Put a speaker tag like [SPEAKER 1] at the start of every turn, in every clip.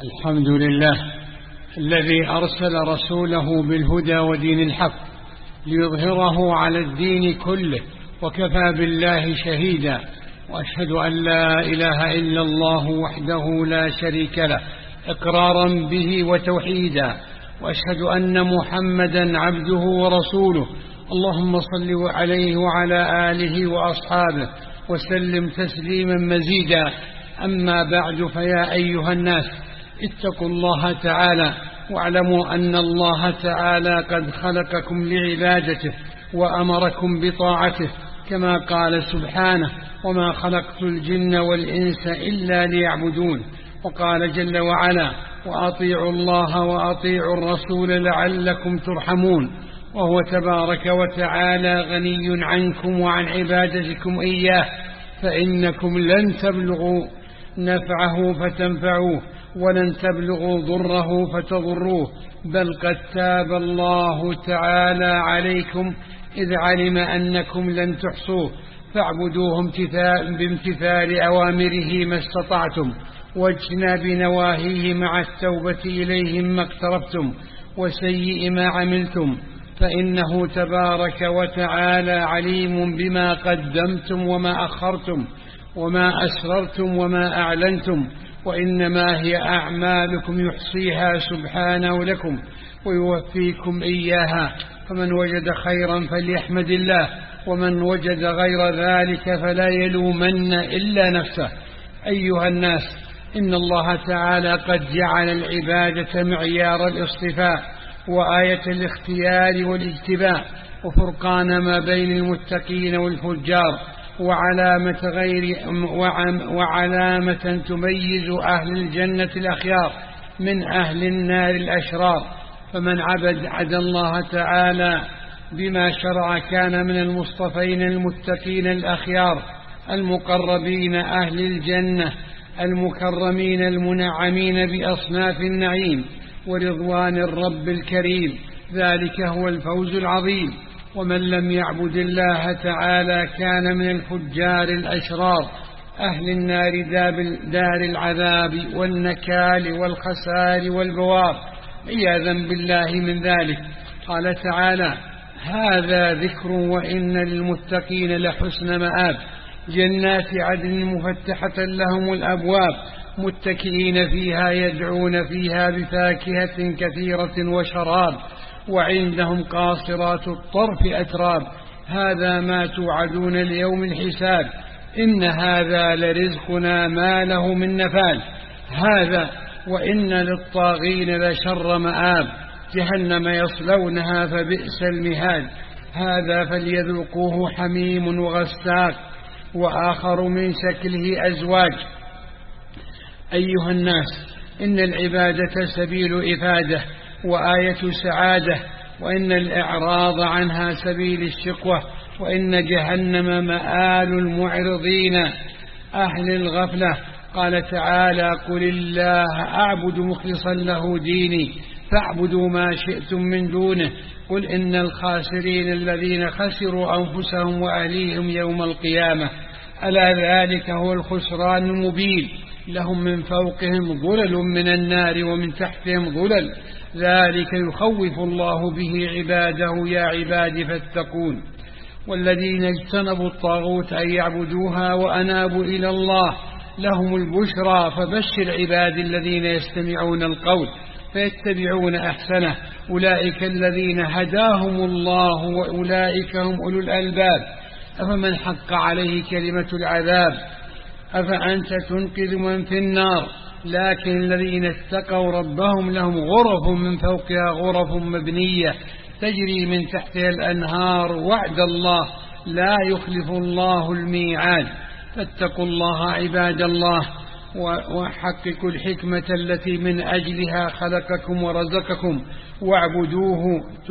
[SPEAKER 1] الحمد لله الذي أرسل رسوله بالهدى ودين الحق ليظهره على الدين كله، وكفى بالله شهيدا. وأشهد أن لا إله إلا الله وحده لا شريك له إقرارا به وتوحيدا، وأشهد أن محمدا عبده ورسوله. اللهم صل عليه وعلى آله وأصحابه وسلم تسليما مزيدا. أما بعد، فيا أيها الناس اتقوا الله تعالى، واعلموا أن الله تعالى قد خلقكم لعبادته وأمركم بطاعته، كما قال سبحانه: وما خلقت الجن والإنس إلا ليعبدون. وقال جل وعلا: وأطيعوا الله وأطيعوا الرسول لعلكم ترحمون. وهو تبارك وتعالى غني عنكم وعن عبادتكم إياه، فإنكم لن تبلغوا نفعه فتنفعوه، ولن تبلغوا ضره فتضروه، بل قد تاب الله تعالى عليكم إذ علم أنكم لن تحصوه، فاعبدوه بامتثال أوامره ما استطعتم، واجتناب نواهيه مع التوبة إليه ما اقترفتم وسيء ما عملتم، فإنه تبارك وتعالى عليم بما قدمتم وما أخرتم، وما أسررتم وما أعلنتم، وإنما هي أعمالكم يحصيها سبحانه لكم ويوفيكم إياها. فمن وجد خيرا فليحمد الله، ومن وجد غير ذلك فلا يلومن إلا نفسه. أيها الناس، إن الله تعالى قد جعل العبادة معيار الاصطفاء وآية الاختيار والاجتباء، وفرقان ما بين المتقين والفجار، وعلامة تميز أهل الجنة الأخيار من أهل النار الأشرار. فمن عبد الله تعالى بما شرع كان من المصطفين المتقين الأخيار المقربين أهل الجنة المكرمين المنعمين بأصناف النعيم ورضوان الرب الكريم. ذلك هو الفوز العظيم. ومن لم يعبد الله تعالى كان من الفجار الأشرار أهل النار دار العذاب والنكال والخسار والبوار، عياذا بالله من ذلك. قال تعالى: هذا ذكر وإن للمتقين لحسن مآب، جنات عدن مفتحة لهم الأبواب، متكئين فيها يدعون فيها بفاكهة كثيرة وشراب، وعندهم قاصرات الطرف أتراب، هذا ما توعدون ليوم الحساب، إن هذا لرزقنا ما له من نفاد. هذا وإن للطاغين لشر مآب، جهنم يصلونها فبئس المهاد، هذا فليذوقوه حميم وغساق وآخر من شكله أزواج. أيها الناس، إن العبادة سبيل إفادة وآية سعادة، وإن الإعراض عنها سبيل الشقوة، وإن جهنم مآل المعرضين أهل الغفلة. قال تعالى: قل الله أعبد مخلصا له ديني فاعبدوا ما شئتم من دونه، قل إن الخاسرين الذين خسروا أنفسهم وأهليهم يوم القيامة، ألا ذلك هو الخسران المبين. لهم من فوقهم ظلل من النار ومن تحتهم ظلل، ذلك يخوف الله به عباده، يا عباد فاتقون. والذين اجتنبوا الطاغوت أن يعبدوها وأنابوا إلى الله لهم البشرى، فبشر عباد الذين يستمعون القول فيتبعون أحسنه، أولئك الذين هداهم الله وأولئك هم أولو الألباب. أفمن حق عليه كلمة العذاب أفأنت تنقذ من في النار؟ لكن الذين اتقوا ربهم لهم غرف من فوقها غرف مبنية تجري من تحتها الأنهار، وعد الله لا يخلف الله الميعاد. فاتقوا الله عباد الله، وحققوا الحكمة التي من أجلها خلقكم ورزقكم، واعبدوه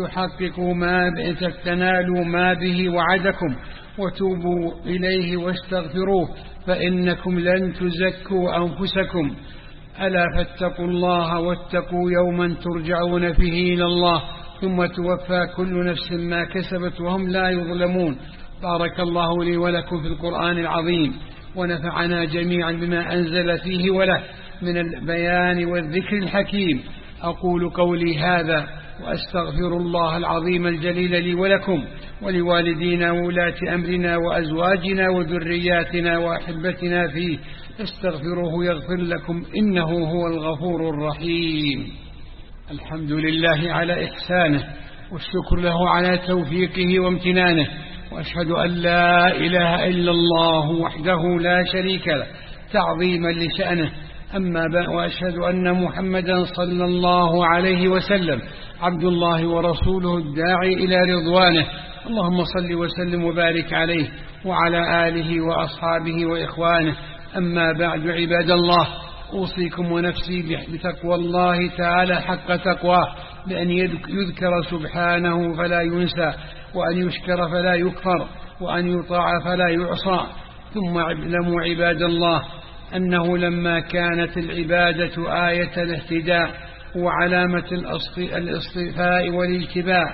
[SPEAKER 1] تنالوا ما به وعدكم، وتوبوا إليه واستغفروه، فإنكم لن تزكوا أنفسكم. ألا فاتقوا الله واتقوا يوما ترجعون فيه إلى الله، ثم توفى كل نفس ما كسبت وهم لا يظلمون. بارك الله لي ولكم في القرآن العظيم، ونفعنا جميعا بما أنزل فيه وله، من البيان والذكر الحكيم. أقول قولي هذا وأستغفر الله العظيم الجليل لي ولكم ولوالدينا وولاة أمرنا وأزواجنا وذرياتنا وأحبتنا فيه، استغفروه يغفر لكم إنه هو الغفور الرحيم. الحمد لله على إحسانه، والشكر له على توفيقه وامتنانه، وأشهد أن لا إله إلا الله وحده لا شريك له تعظيما لشأنه. أما بعد، وأشهد أن محمدا صلى الله عليه وسلم عبد الله ورسوله الداعي إلى رضوانه. اللهم صل وسلم وبارك عليه وعلى آله وأصحابه وإخوانه. أما بعد، عباد الله، أوصيكم ونفسي بتقوى الله تعالى حق تقواه، بأن يذكر سبحانه فلا ينسى، وأن يشكر فلا يكفر، وأن يطاع فلا يعصى. ثم اعلموا عباد الله أنه لما كانت العبادة آية الاهتداء وعلامة الاصطفاء والاتباع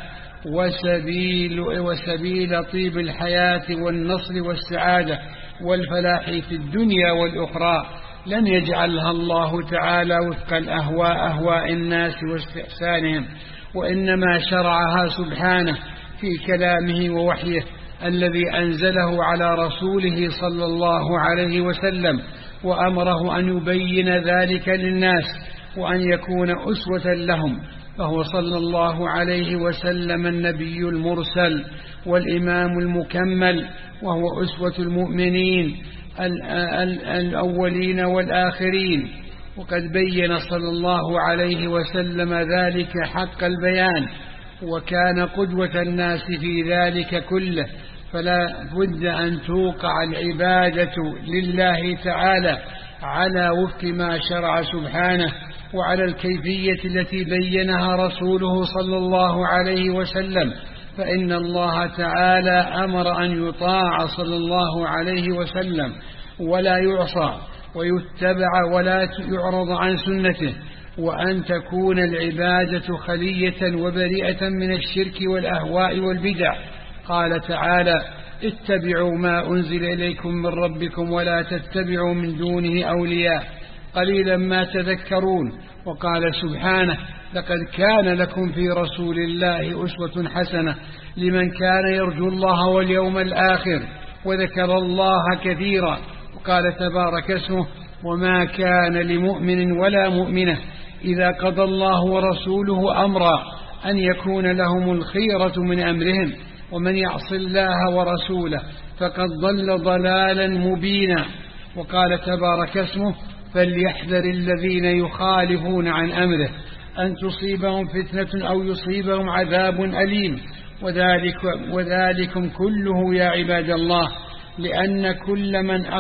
[SPEAKER 1] وسبيل طيب الحياة والنصر والسعادة والفلاح في الدنيا والأخرى، لم يجعلها الله تعالى وفق أهواء الناس واستحسانهم، وإنما شرعها سبحانه في كلامه ووحيه الذي أنزله على رسوله صلى الله عليه وسلم، وأمره أن يبين ذلك للناس وأن يكون أسوة لهم. فهو صلى الله عليه وسلم النبي المرسل والإمام المكمل، وهو أسوة المؤمنين الأولين والآخرين. وقد بين صلى الله عليه وسلم ذلك حق البيان، وكان قدوة الناس في ذلك كله. فلا بد أن توقع العبادة لله تعالى على وفق ما شرع سبحانه، وعلى الكيفية التي بينها رسوله صلى الله عليه وسلم. فإن الله تعالى أمر أن يطاع صلى الله عليه وسلم ولا يعصى ويتبع ولا يعرض عن سنته، وأن تكون العبادة خلية وبريئة من الشرك والأهواء والبدع. قال تعالى: اتبعوا ما أنزل إليكم من ربكم ولا تتبعوا من دونه أولياء قليلا ما تذكرون. وقال سبحانه: لقد كان لكم في رسول الله أسوة حسنة لمن كان يرجو الله واليوم الآخر وذكر الله كثيرا. وقال تبارك اسمه: وما كان لمؤمن ولا مؤمنة إذا قضى الله ورسوله أمرا أن يكون لهم الخيرة من أمرهم ومن يعص الله ورسوله فقد ضل ضلالا مبينا. وقال تبارك اسمه: فليحذر الذين يخالفون عن أمره أن تصيبهم فتنة أو يصيبهم عذاب أليم. وذلكم كله يا عباد الله لأن كل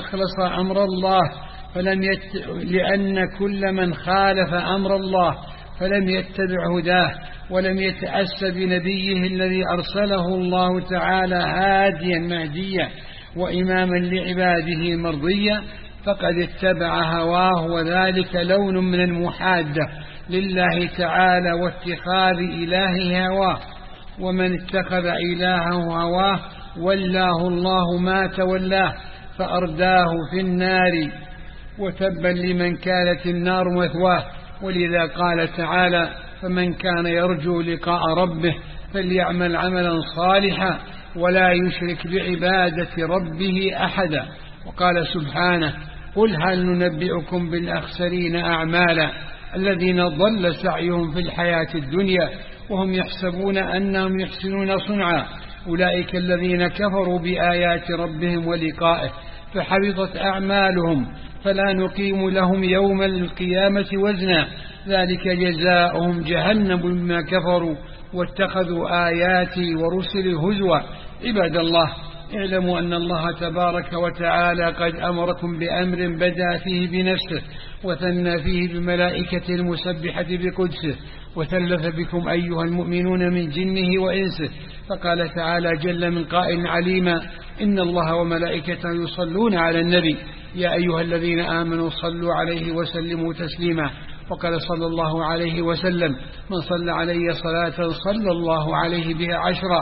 [SPEAKER 1] من خالف أمر الله فلم يتبع هداه ولم يتأس بنبيه الذي أرسله الله تعالى هاديا مهديا وإماما لعباده مرضيا فقد اتبع هواه، وذلك لون من المحادة لله تعالى واتخاذ إله هواه. ومن اتخذ إلهه هواه ولاه الله ما تولاه فأرداه في النار، وتبا لمن كانت النار مثواه. ولذا قال تعالى: فمن كان يرجو لقاء ربه فليعمل عملا صالحا ولا يشرك بعبادة ربه أحدا. وقال سبحانه: قل هل ننبئكم بالأخسرين أعمالا الذين ضل سعيهم في الحياة الدنيا وهم يحسبون أنهم يحسنون صنعا أولئك الذين كفروا بآيات ربهم ولقائه فحبطت أعمالهم فلا نقيم لهم يوم القيامة وزنا ذلك جزاؤهم جهنم بما كفروا واتخذوا آياتي ورسلي هزوا. عباد الله، اعلموا أن الله تبارك وتعالى قد أمركم بأمر بدأ فيه بنفسه وثنى فيه بملائكته المسبحة بقدسه وثلث بكم أيها المؤمنون من جنه وإنسه. فقال تعالى جل من قائل عليما: إن الله وملائكته يصلون على النبي يا أيها الذين آمنوا صلوا عليه وسلموا تسليما. وقال صلى الله عليه وسلم: من صلى علي صلاة صلى الله عليه بها 10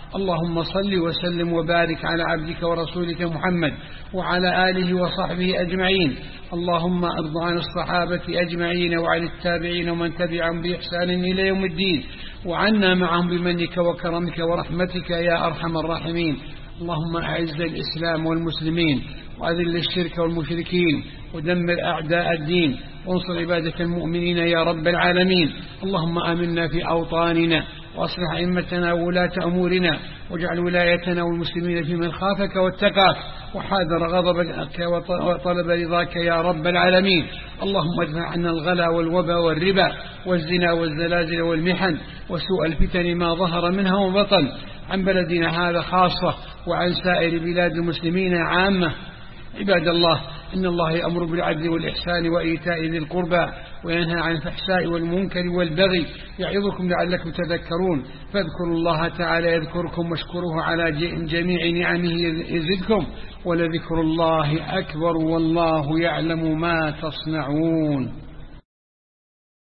[SPEAKER 1] اللهم صل وسلم وبارك على عبدك ورسولك محمد وعلى آله وصحبه أجمعين. اللهم ارض عن الصحابة أجمعين وعن التابعين ومن تبعهم بإحسان إلى يوم الدين، وعنا معهم بمنك وكرمك ورحمتك يا أرحم الراحمين. اللهم أعز الإسلام والمسلمين وأذل الشرك والمشركين ودمر أعداء الدين وانصر عبادك المؤمنين يا رب العالمين. اللهم آمنا في أوطاننا وأصلح أئمتنا وولاة أمورنا واجعل ولايتنا والمسلمين في من خافك واتقاك وحاذر غضبك وطلب رضاك يا رب العالمين. اللهم ادفع عنا الغلا والوبا والربا والزنا والزلازل والمحن وسوء الفتن ما ظهر منها وبطن عن بلدنا هذا خاصة وعن سائر بلاد المسلمين عامة. عباد الله، إن الله يأمر بالعدل والإحسان وإيتاء ذي القربى وينهى عن الفحشاء والمنكر والبغي يعظكم لعلكم تذكرون. فاذكروا الله تعالى يذكركم واشكروه على جميع نعمه يزدكم، ولذكر الله أكبر والله يعلم ما تصنعون.